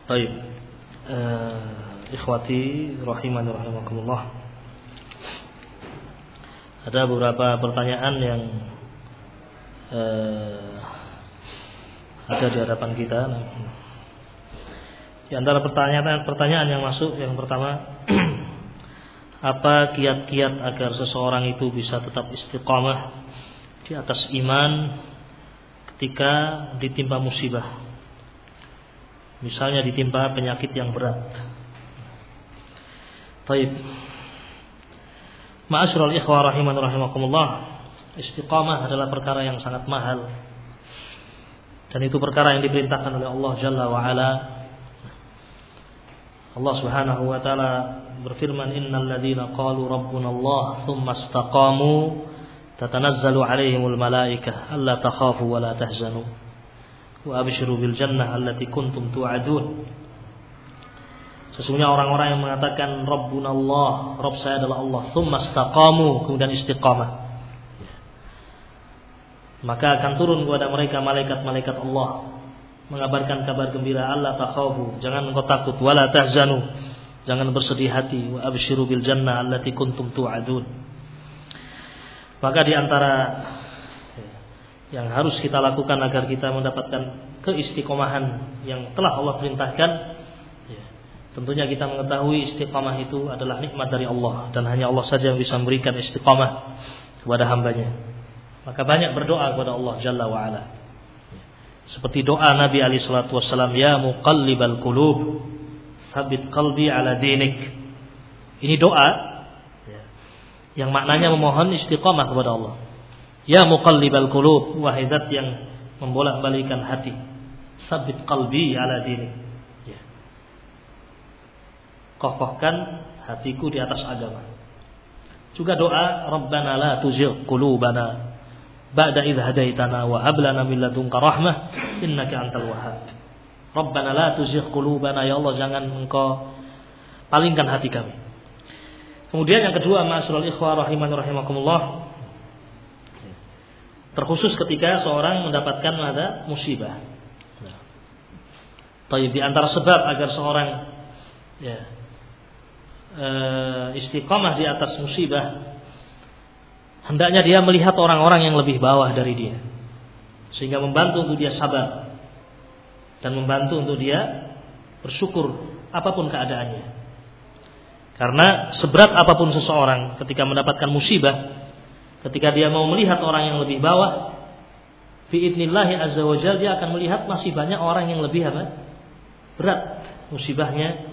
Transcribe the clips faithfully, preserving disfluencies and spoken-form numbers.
Baik, uh, ikhwati rahimani rahimakumullah. Ada beberapa pertanyaan yang uh, ada di hadapan kita. Di antara pertanyaan-pertanyaan yang masuk, yang pertama, apa kiat-kiat agar seseorang itu bisa tetap istiqamah di atas iman ketika ditimpa musibah? Misalnya ditimpa penyakit yang berat. Baik. Ma'asyiral ikhwah rahimani rahimakumullah, istiqamah adalah perkara yang sangat mahal. Dan itu perkara yang diperintahkan oleh Allah Jalla wa Ala. Allah Subhanahu wa taala berfirman, innal ladzina qalu rabbuna Allah tsumma istaqamu tatanazzalu 'alaihimul malaikah alla takhafu wa la tahzanu wa abshiru bil jannah allati kuntum tu'adun. Sesungguhnya orang-orang yang mengatakan rabbuna Allah, Rabb saya adalah Allah, tsumma istaqamu, kemudian istiqamah, maka akan turun kepada mereka malaikat-malaikat Allah mengabarkan kabar gembira, alla takhafu, jangan engkau takut, wala tahzanu, jangan bersedih hati, wa abshiru bil jannah allati kuntum tu'adun. Maka di antara yang harus kita lakukan agar kita mendapatkan keistiqomahan yang telah Allah perintahkan, ya, tentunya kita mengetahui istiqamah itu adalah nikmat dari Allah, dan hanya Allah saja yang bisa memberikan istiqamah kepada hambanya. Maka banyak berdoa kepada Allah Jalla wa Ala, seperti doa Nabi alaihi salatu wassalam, ya muqallibal qulub tsabbit qalbi ala dinik. Ini doa ya, yang maknanya memohon istiqamah kepada Allah. Ya muqallibal qulub, wahai zat yang membolak-balikan hati, tsabbit qalbi ala dinik, ya, kokohkan hatiku di atas agama. Juga doa Rabbana la tuzigh qulubana ba'da idh hadaitana wa hab lana min ladunka rahmah innaka antal wahhab. Rabbana la tuzigh qulubana, ya Allah jangan engkau palingkan hati kami. Kemudian yang kedua, ma'asyiral ikhwah rahimani rahimakumullah, terkhusus ketika seorang mendapatkan ada musibah. Nah, tapi di antara sebab agar seorang ya, e, istiqamah di atas musibah, hendaknya dia melihat orang-orang yang lebih bawah dari dia, sehingga membantu untuk dia sabar dan membantu untuk dia bersyukur apapun keadaannya. Karena seberat apapun seseorang ketika mendapatkan musibah, ketika dia mau melihat orang yang lebih bawah, bi'idnillahi azza wa jalla dia akan melihat masih banyak orang yang lebih apa? Berat musibahnya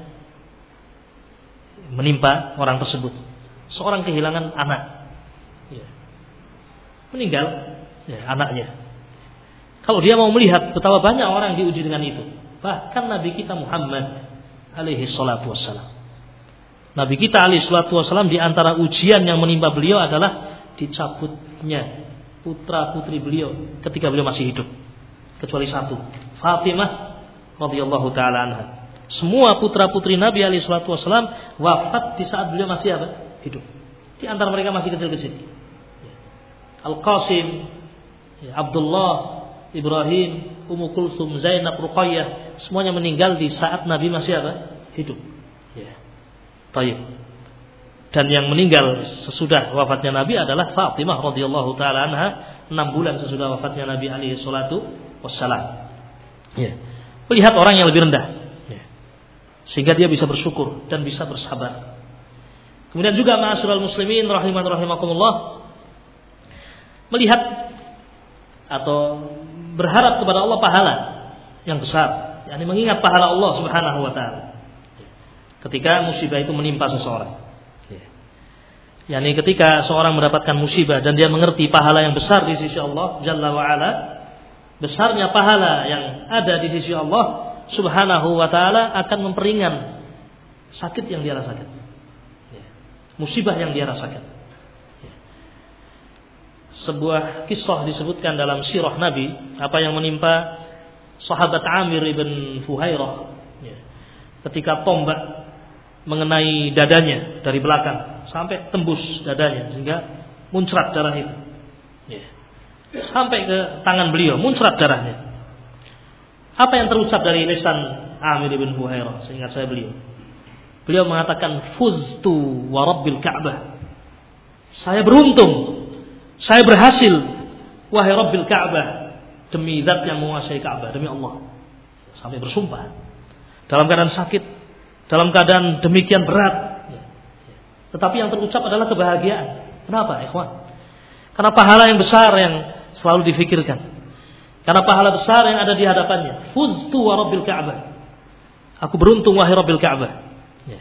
menimpa orang tersebut. Seorang kehilangan anak, ya, meninggal ya, anaknya. Kalau dia mau melihat betapa banyak orang yang diuji dengan itu, bahkan Nabi kita Muhammad alaihi salatu wassalam, Nabi kita alaihi salatu wassalam, di antara ujian yang menimpa beliau adalah dicabutnya putra putri beliau ketika beliau masih hidup, kecuali satu, Fatimah radhiyallahu taala anha. Semua putra putri Nabi alaihi salatu wasallam wafat di saat beliau masih apa? Hidup. Di antara mereka masih kecil-kecil. Al-Qasim, Abdullah, Ibrahim, Ummu Kulsum, Zainab, Ruqayyah, semuanya meninggal di saat Nabi masih apa? Hidup. Ya. Baik. Dan yang meninggal sesudah wafatnya Nabi adalah Fatimah radhiyallahu taala anha, enam bulan sesudah wafatnya Nabi alaihi salatu wassalam. Ya. Melihat orang yang lebih rendah, ya, sehingga dia bisa bersyukur dan bisa bersabar. Kemudian juga ma'asyiral muslimin rahiman rahimakumullah, melihat atau berharap kepada Allah pahala yang besar, yakni mengingat pahala Allah Subhanahu wa taala ketika musibah itu menimpa seseorang. yakni ketika seorang mendapatkan musibah dan dia mengerti pahala yang besar di sisi Allah Jalla wa Ala, besarnya pahala yang ada di sisi Allah Subhanahu wa taala akan memperingan sakit yang dia rasakan, musibah yang dia rasakan. Sebuah kisah disebutkan dalam sirah Nabi, apa yang menimpa sahabat Amir ibn Fuhairah ketika tombak mengenai dadanya dari belakang sampai tembus dadanya sehingga muncrat darah itu, sampai ke tangan beliau muncrat darahnya. Apa yang terucap dari lisan Amir bin Fuhairah, seingat saya beliau. Beliau mengatakan fuztu wa rabbil Ka'bah. Saya beruntung, saya berhasil, wahai Rabbil Ka'bah, demi zat yang menguasai Ka'bah, demi Allah. Sampai bersumpah. Dalam keadaan sakit, dalam keadaan demikian berat. Tetapi yang terucap adalah kebahagiaan. Kenapa, ikhwan? Karena pahala yang besar yang selalu difikirkan. Karena pahala besar yang ada di hadapannya. Fuztu wa Rabbil Ka'bah. Aku beruntung, wahai Rabbil Ka'bah.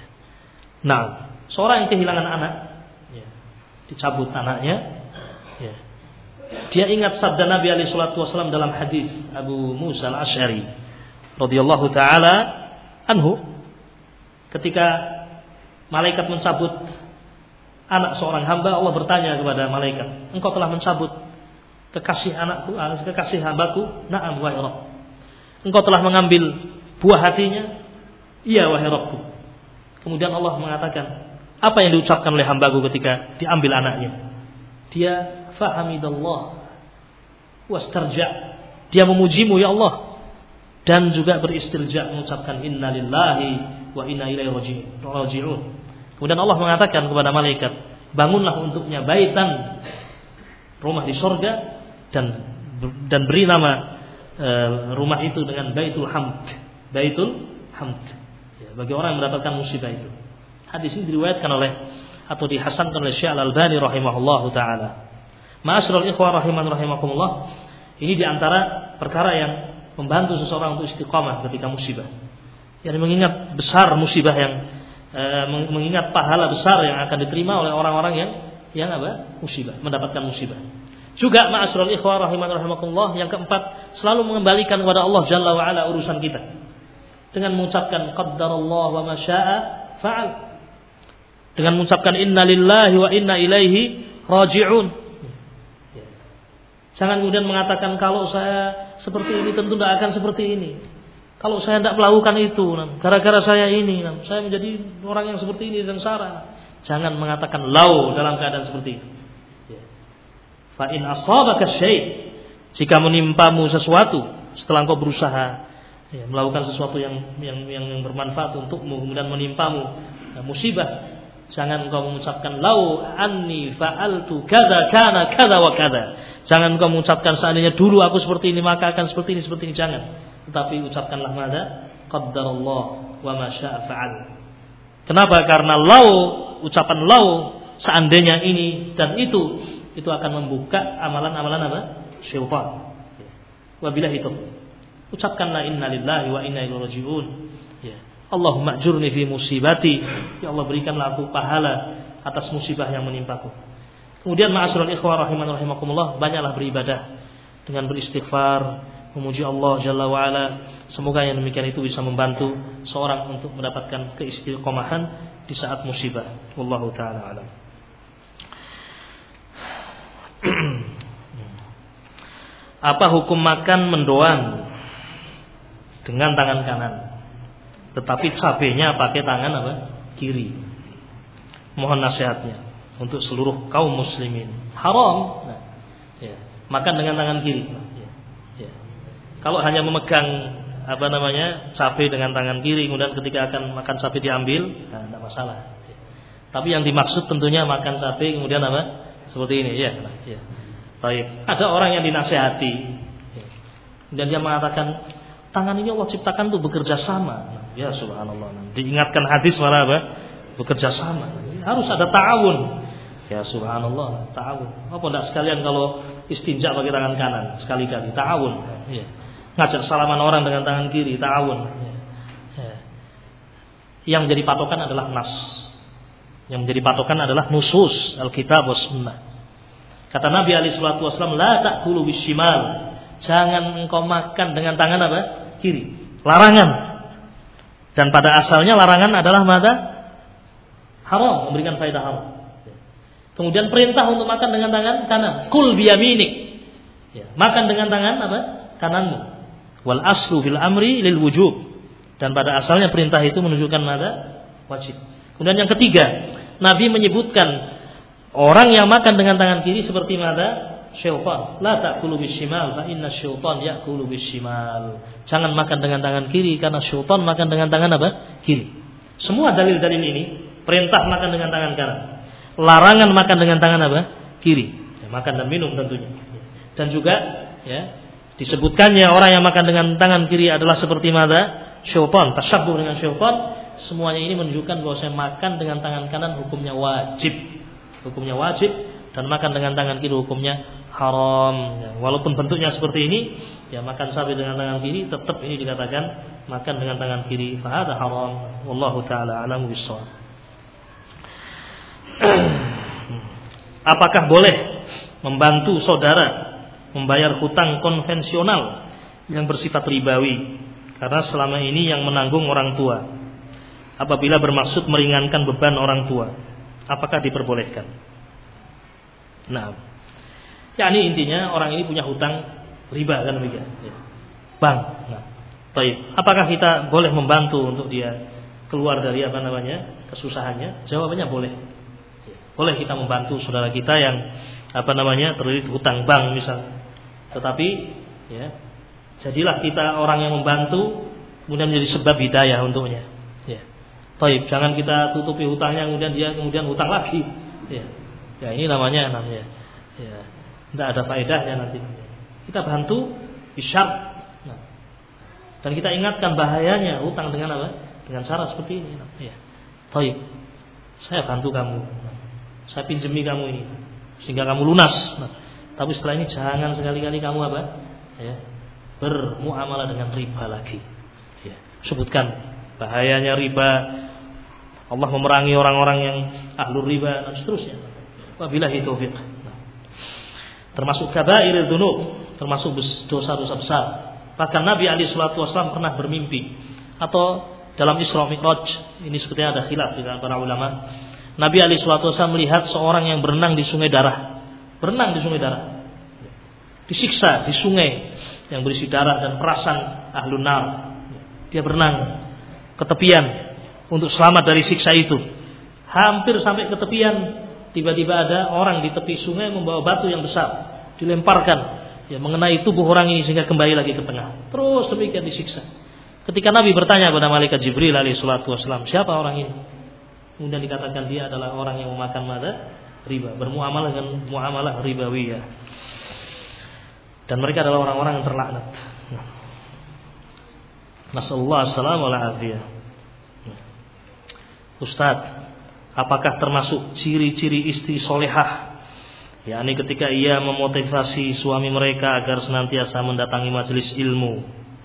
Nah, seorang yang kehilangan anak, dicabut anaknya, ya. Dia ingat sabda Nabi alaihi salatu wasallam dalam hadis Abu Musa al-Asy'ari radhiyallahu taala anhu, ketika malaikat mencabut anak seorang hamba, Allah bertanya kepada malaikat, engkau telah mencabut kekasih anakku, kekasih hambaku? Na'am wahai Rabb. Engkau telah mengambil buah hatinya? Iya wahai Rabbku. Kemudian Allah mengatakan, apa yang diucapkan oleh hambaku ketika diambil anaknya? Dia fahamidallah wastarja. Dia memujimu ya Allah, dan juga beristirja, mengucapkan inna lillahi wa inna ilaihi raji'un. Kemudian Allah mengatakan kepada malaikat, bangunlah untuknya baitan, rumah di surga, dan dan beri nama e, rumah itu dengan Baitul Hamd. Baitul Hamd, ya, bagi orang yang mendapatkan musibah itu. Hadis ini diriwayatkan oleh atau dihasankan oleh Syekh Al-Albani rahimahullahu taala. Ma'asyiral ikhwah rahiman rahimakumullah, ini diantara perkara yang membantu seseorang untuk istiqamah ketika musibah. Yang mengingat besar musibah yang e, mengingat pahala besar yang akan diterima oleh orang-orang yang yang apa? Musibah, mendapatkan musibah. Juga ma'asyiral ikhwah rahiman rahimakumullah, yang keempat, selalu mengembalikan kepada Allah Jalla wa Ala urusan kita dengan mengucapkan qaddarallah wa ma syaa fa'al. Dengan mengucapkan inna lillahi wa inna ilaihi raji'un. Jangan kemudian mengatakan kalau saya seperti ini tentu tidak akan seperti ini. Kalau saya tidak melakukan itu, gara-gara saya ini, saya menjadi orang yang seperti ini, sengsara. Jangan mengatakan lau dalam keadaan seperti itu. Fa in asabaka syai', jika menimpamu sesuatu setelah engkau berusaha ya, melakukan sesuatu yang yang yang bermanfaat untukmu, kemudian menimpamu ya, musibah, jangan engkau mengucapkan lau anni fa'altu kadza kana kadza wa kadza. Jangan engkau mengucapkan seandainya dulu aku seperti ini maka akan seperti ini seperti ini, jangan. Tetapi ucapkanlah madza qaddarallah wa ma syaa fa'al. Kenapa? Karena lau, ucapan lau, seandainya ini dan itu, itu akan membuka amalan-amalan apa? Syaitan. Wabillahi taufiq. Ucapkanlah inna lillahi wa inna ilaihi raji'un. Ya. Allahumma ajurni fi musibati. Ya Allah, berikanlah aku pahala atas musibah yang menimpaku. Kemudian ma'asyiral ikhwah rahiman rahimakumullah, banyaklah beribadah dengan beristighfar, memuji Allah Jalla wa Ala. Semoga yang demikian itu bisa membantu seorang untuk mendapatkan keistiqomahan di saat musibah. Wallahu taala alam. Apa hukum makan mendoan dengan tangan kanan, tetapi cabenya pakai tangan apa? Kiri? Mohon nasihatnya untuk seluruh kaum muslimin. Haram. Nah, ya. Makan dengan tangan kiri. Nah, ya. Ya. Kalau hanya memegang apa namanya cabai dengan tangan kiri, kemudian ketika akan makan cabai diambil, nah, tidak masalah. Ya. Tapi yang dimaksud tentunya makan cabai kemudian apa? Seperti ini, ya. Nah, ya. Baik. Ada orang yang dinasihati, ya. Dan dia mengatakan tangan ini Allah ciptakan untuk bekerja sama. Ya subhanallah. Diingatkan hadis malah apa? Bekerja sama. Harus ada ta'awun. Ya subhanallah, ta'awun. Apa enggak sekalian kalau istinja pakai tangan kanan sekali-kali, ta'awun. Ya. Ngajak salaman orang dengan tangan kiri, ta'awun. Ya. Ya. Yang menjadi patokan adalah nas. Yang menjadi patokan adalah nusus Alkitab was sunnah. Kata Nabi alaihi salatu wasallam, la ta'kulu bishimal. Jangan engkau makan dengan tangan apa? Kiri. Larangan. Dan pada asalnya larangan adalah mada? Haram, memberikan faedah haram. Kemudian perintah untuk makan dengan tangan kanan. Kul biyaminik. Ya, makan dengan tangan apa? Kananmu. Wal aslu fil amri lil wujub. Dan pada asalnya perintah itu menunjukkan mada? Wajib. Kemudian yang ketiga, Nabi menyebutkan orang yang makan dengan tangan kiri seperti mada? syaitan. La ta'kulu bishimal fa inna syaitan ya'kulu bishimal. Jangan makan dengan tangan kiri karena syaitan makan dengan tangan apa? Kiri. Semua dalil-dalil ini perintah makan dengan tangan kanan, larangan makan dengan tangan apa? Kiri. Ya, makan dan minum tentunya. Dan juga ya disebutkannya orang yang makan dengan tangan kiri adalah seperti mana? Syaitan, tasyabbuh dengan syaitan. Semuanya ini menunjukkan bahwa saya makan dengan tangan kanan hukumnya wajib. Hukumnya wajib. Dan makan dengan tangan kiri hukumnya haram. Ya, walaupun bentuknya seperti ini, ya makan sapi dengan tangan kiri tetap ini dikatakan makan dengan tangan kiri. Fahada haram. Wallahu taala a'lamu bissawab. Apakah boleh membantu saudara membayar hutang konvensional yang bersifat ribawi karena selama ini yang menanggung orang tua? Apabila bermaksud meringankan beban orang tua, apakah diperbolehkan? Nah, ya ini intinya orang ini punya hutang riba kan begitu, ya. Bank. Nah, baik. Apakah kita boleh membantu untuk dia keluar dari apa namanya kesusahannya? Jawabannya boleh. Boleh kita membantu saudara kita yang apa namanya terlilit hutang bank misal. Tetapi, ya, jadilah kita orang yang membantu, kemudian menjadi sebab hidayah untuknya. Ya, baik. Jangan kita tutupi hutangnya, kemudian dia kemudian hutang lagi. Ya. Ya ini namanya namanya ya tidak ada faedahnya nanti. Kita bantu isyarat. Nah, dan kita ingatkan bahayanya hutang dengan apa? Dengan cara seperti ini. Nah, ya. Baik. Saya bantu kamu. Nah, saya pinjami kamu ini sehingga kamu lunas. Nah, tapi setelah ini jangan sekali-kali kamu apa? Ya, bermuamalah dengan riba lagi. Ya, sebutkan bahayanya riba. Allah memerangi orang-orang yang ahlul riba dan seterusnya. Wabillahi taufiq. Termasuk kabairul dzunub, termasuk dosa-dosa besar. Bahkan Nabi alaihi salatu wasallam pernah bermimpi atau dalam Isra Mi'raj, ini sepertinya ada khilaf di antara ulama. Nabi alaihi salatu wasallam melihat seorang yang berenang di sungai darah. Berenang di sungai darah. Disiksa di sungai yang berisi darah dan perasan ahlun nar. Dia berenang ke tepian untuk selamat dari siksa itu. Hampir sampai ke tepian, tiba-tiba ada orang di tepi sungai membawa batu yang besar, dilemparkan, ya mengenai tubuh orang ini sehingga kembali lagi ke tengah. Terus demikian disiksa. Ketika Nabi bertanya kepada malaikat Jibril alaihi salatu wasallam, siapa orang ini? Kemudian dikatakan dia adalah orang yang memakan mada riba, bermuamalah dengan muamalah ribawiyah. Dan mereka adalah orang-orang yang terlaknat. Nasallallahu alaihi wasallam wal afiyah. Ustaz, apakah termasuk ciri-ciri istri solehah, yakni ketika ia memotivasi suami mereka agar senantiasa mendatangi majelis ilmu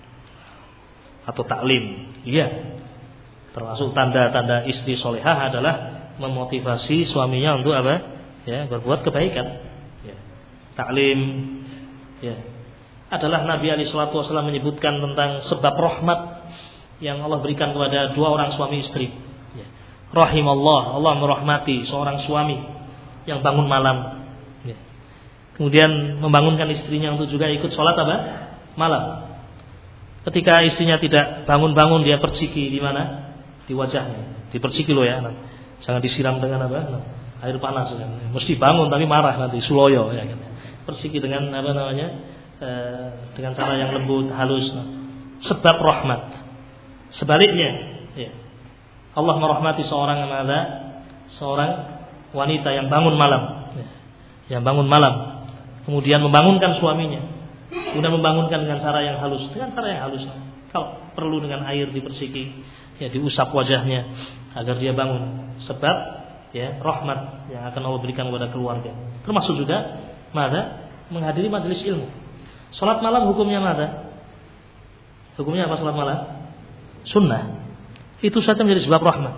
atau taklim? Iya, termasuk tanda-tanda istri solehah adalah memotivasi suaminya untuk apa? Ya, berbuat kebaikan. Ya. Taklim, ya, adalah Nabi alaihi salatu wasallam menyebutkan tentang sebab rahmat yang Allah berikan kepada dua orang suami istri. Rahimallah, Allah merahmati seorang suami yang bangun malam, ya. Kemudian membangunkan istrinya untuk juga ikut sholat apa? Malam. Ketika istrinya tidak bangun-bangun, dia perciki di mana? Di wajahnya. Diperciki loh ya, nah. Jangan disiram dengan apa? Nah, air panas kan. Mesti bangun tapi marah nanti, suloyo ya kan. Perciki dengan apa namanya? E, dengan cara yang lembut, halus. Nah. Sebab rahmat. Sebaliknya, ya. Allah merahmati seorang mana? Seorang wanita yang bangun malam, yang bangun malam, kemudian membangunkan suaminya, kemudian membangunkan dengan cara yang halus, dengan cara yang halus. Kalau perlu dengan air dipersiki, ya diusap wajahnya agar dia bangun. Sebab ya rahmat yang akan Allah berikan kepada keluarga. Termasuk juga mana? Menghadiri majelis ilmu. Salat malam hukumnya mana? Hukumnya apa salat malam? Sunnah. Itu saja menjadi sebab rahmat.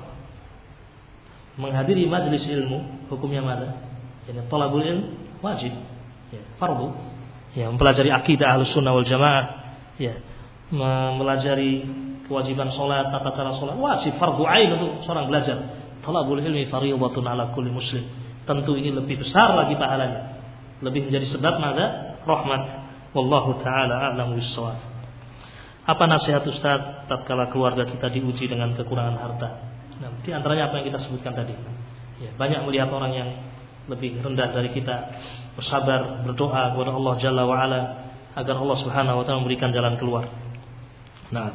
Menghadiri majelis ilmu hukumnya mana? Ini thalabul ilm wajib, ya, fardu. Ya, mempelajari akidah Ahlus Sunnah wal Jamaah, ya, mempelajari kewajiban salat, tata cara salat wajib, fardu ain untuk seorang belajar. Thalabul ilmi fardhatun ala kulli muslim. Tentu ini lebih besar lagi pahalanya. Lebih menjadi sebab mana? Rahmat. Wallahu taala a'lamu bissawab. Apa nasihat Ustaz tatkala keluarga kita diuji dengan kekurangan harta? Nah, di antaranya apa yang kita sebutkan tadi. Ya, banyak melihat orang yang lebih rendah dari kita, bersabar, berdoa kepada Allah Jalla wa Ala agar Allah Subhanahu wa taala memberikan jalan keluar. Nah.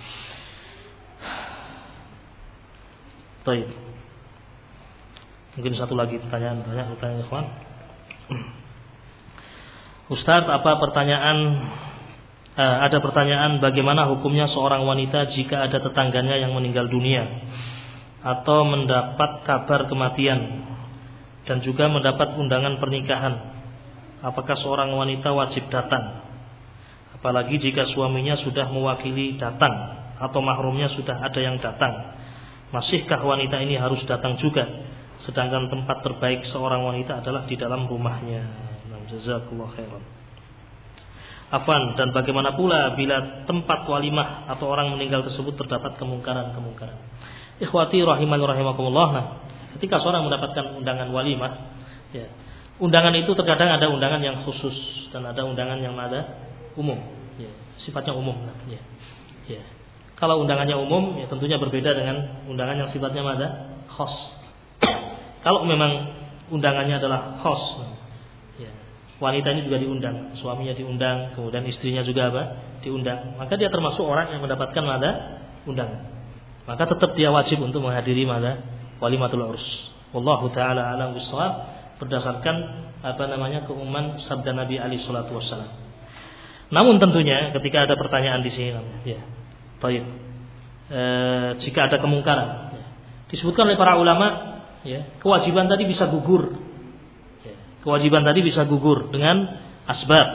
Baik. Mungkin satu lagi pertanyaan, banyak pertanyaan ikhwan. Ustaz, apa pertanyaan eh, ada pertanyaan bagaimana hukumnya seorang wanita jika ada tetangganya yang meninggal dunia atau mendapat kabar kematian dan juga mendapat undangan pernikahan, apakah seorang wanita wajib datang? Apalagi jika suaminya sudah mewakili datang atau mahrumnya sudah ada yang datang, masihkah wanita ini harus datang juga? Sedangkan tempat terbaik seorang wanita adalah di dalam rumahnya. Jazakallahu khairan. Afwan, dan bagaimana pula bila tempat walimah atau orang meninggal tersebut terdapat kemungkaran-kemungkaran? Ikhwati rahimani rahimakumullah. Nah, ketika seorang mendapatkan undangan walimah, ya, undangan itu terkadang ada undangan yang khusus dan ada undangan yang ada umum, ya, sifatnya umum. Nah, ya, ya. Kalau undangannya umum, ya tentunya berbeda dengan undangan yang sifatnya ada khos. Kalau memang undangannya adalah khos, ya, wanita ini juga diundang, suaminya diundang, kemudian istrinya juga apa? Diundang, maka dia termasuk orang yang mendapatkan ada undangan. Maka tetap dia wajib untuk menghadiri mana walimatul urs. Wallahu taala alam bissawab, berdasarkan apa namanya keumuman sabda Nabi alaihi salatu wassalam. Namun tentunya ketika ada pertanyaan di sini, ya, baik, e, jika ada kemungkaran, ya, disebutkan oleh para ulama, ya, kewajiban tadi bisa gugur, ya, kewajiban tadi bisa gugur dengan asbab.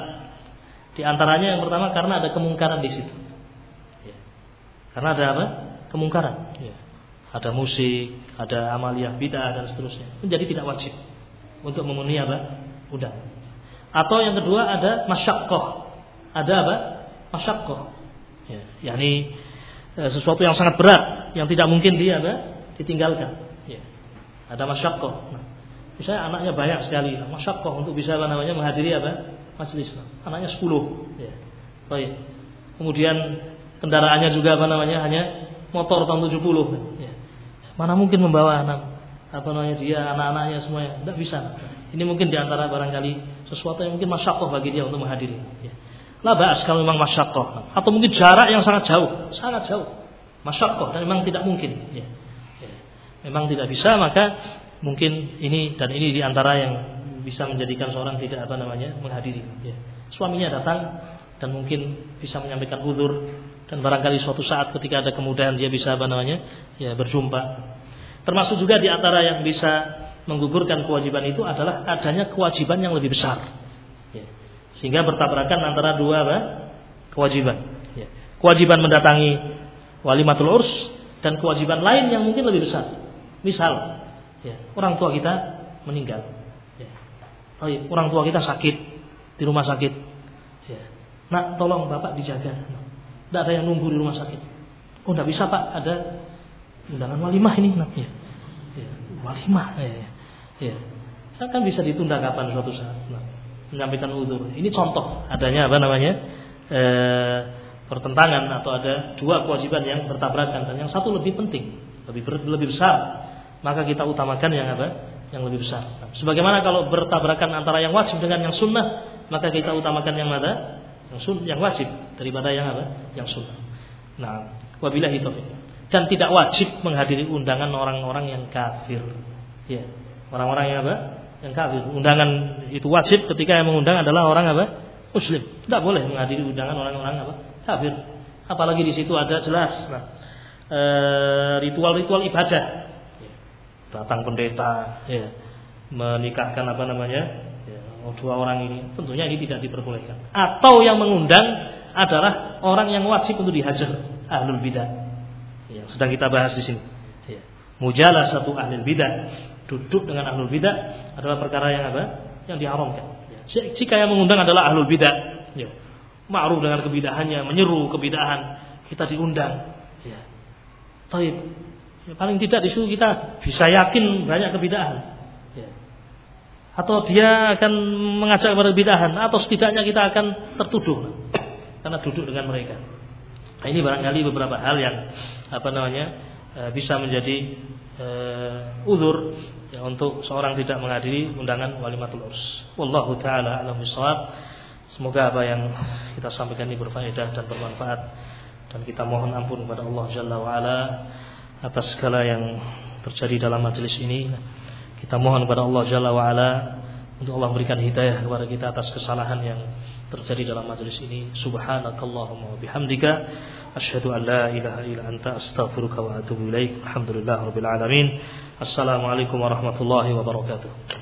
Di antaranya yang pertama karena ada kemungkaran di situ, ya, karena ada apa? Kemungkaran, ya. Ada musik, ada amaliyah bid'ah dan seterusnya, menjadi tidak wajib untuk memenuhi apa? Undang. Atau yang kedua ada masyaqqah, ada apa? Masyaqqah, ya, yakni sesuatu yang sangat berat yang tidak mungkin dia apa? Ditinggalkan, ya. Ada masyaqqah. Nah, misalnya anaknya banyak sekali, masyaqqah untuk bisa apa namanya menghadiri apa? Majelis. Anaknya sepuluh, ya. Baik. Kemudian kendaraannya juga apa namanya? Hanya motor tahun tujuh puluh, ya. Mana mungkin membawa anak apa namanya dia anak-anaknya semuanya, tidak bisa. Ini mungkin diantara barangkali sesuatu yang mungkin masyaqqah bagi dia untuk menghadiri, ya. La ba'as kalau memang masyaqqah, atau mungkin jarak yang sangat jauh, sangat jauh, masyaqqah dan memang tidak mungkin, ya. Ya. Memang tidak bisa, maka mungkin ini dan ini diantara yang bisa menjadikan seorang tidak apa namanya menghadiri, ya. Suaminya datang dan mungkin bisa menyampaikan uzur. Dan barangkali suatu saat ketika ada kemudahan dia bisa apa namanya ya berjumpa. Termasuk juga di antara yang bisa menggugurkan kewajiban itu adalah adanya kewajiban yang lebih besar, ya. Sehingga bertabrakan antara dua apa? Kewajiban, ya. Kewajiban mendatangi walimatul urs dan kewajiban lain yang mungkin lebih besar. Misal, ya, orang tua kita meninggal, ya. Oh, iya, orang tua kita sakit di rumah sakit, ya. Nak, tolong bapak dijaga. Tidak ada yang nunggu di rumah sakit. Oh, tidak bisa pak, ada undangan walimah ini, nah, ya. Ya, walimah, ya, ya. Kan bisa ditunda kapan suatu saat. Nah, menyampaikan uzur. Ini contoh adanya apa namanya e, pertentangan atau ada dua kewajiban yang bertabrakan dan yang satu lebih penting, lebih ber, lebih besar. Maka kita utamakan yang apa? Yang lebih besar. Nah, sebagaimana kalau bertabrakan antara yang wajib dengan yang sunnah, maka kita utamakan yang mana? Yang sun, yang wajib daripada yang apa? Yang sunnah. Nah, wabillahi taufiq. Dan tidak wajib menghadiri undangan orang-orang yang kafir. Ya, orang-orang yang apa? Yang kafir. Undangan itu wajib ketika yang mengundang adalah orang apa? Muslim. Tidak boleh menghadiri undangan orang-orang apa? Kafir. Apalagi di situ ada jelas, nah, e, ritual-ritual ibadah. Ya. Datang pendeta, ya, menikahkan apa namanya? Oh, dua orang ini, tentunya ini tidak diperbolehkan. Atau yang mengundang adalah orang yang wajib untuk dihajar, ahlul bidah. Ya, sedang kita bahas di sini. Ya. Mujalasatu ahlul bidah, duduk dengan ahlul bidah adalah perkara yang apa? Yang diharamkan. Ya. Jika yang mengundang adalah ahlul bidah, ya, ma'ruf dengan kebidahannya, menyeru kebidahan, kita diundang. Ya. Taib. Ya, paling tidak di situ kita bisa yakin banyak kebidahan. Ya. Atau dia akan mengajak kepada bid'ahan, atau setidaknya kita akan tertuduh karena duduk dengan mereka. Nah, ini barangkali beberapa hal yang apa namanya uh, bisa menjadi uh, uzur ya, untuk seorang tidak menghadiri undangan walimatul urs. Wallahu taala a'lam bishawab. Semoga apa yang kita sampaikan ini berfaedah dan bermanfaat, dan kita mohon ampun kepada Allah Jalla wa Ala atas segala yang terjadi dalam majelis ini. Kita mohon kepada Allah Jalla wa Ala untuk Allah berikan hidayah kepada kita atas kesalahan yang terjadi dalam majelis ini. Subhanakallahumma wa bihamdika asyhadu an la ilaha illa anta astaghfiruka wa atubu ilaik. Alhamdulillahirabbil alamin. Assalamualaikum warahmatullahi wabarakatuh.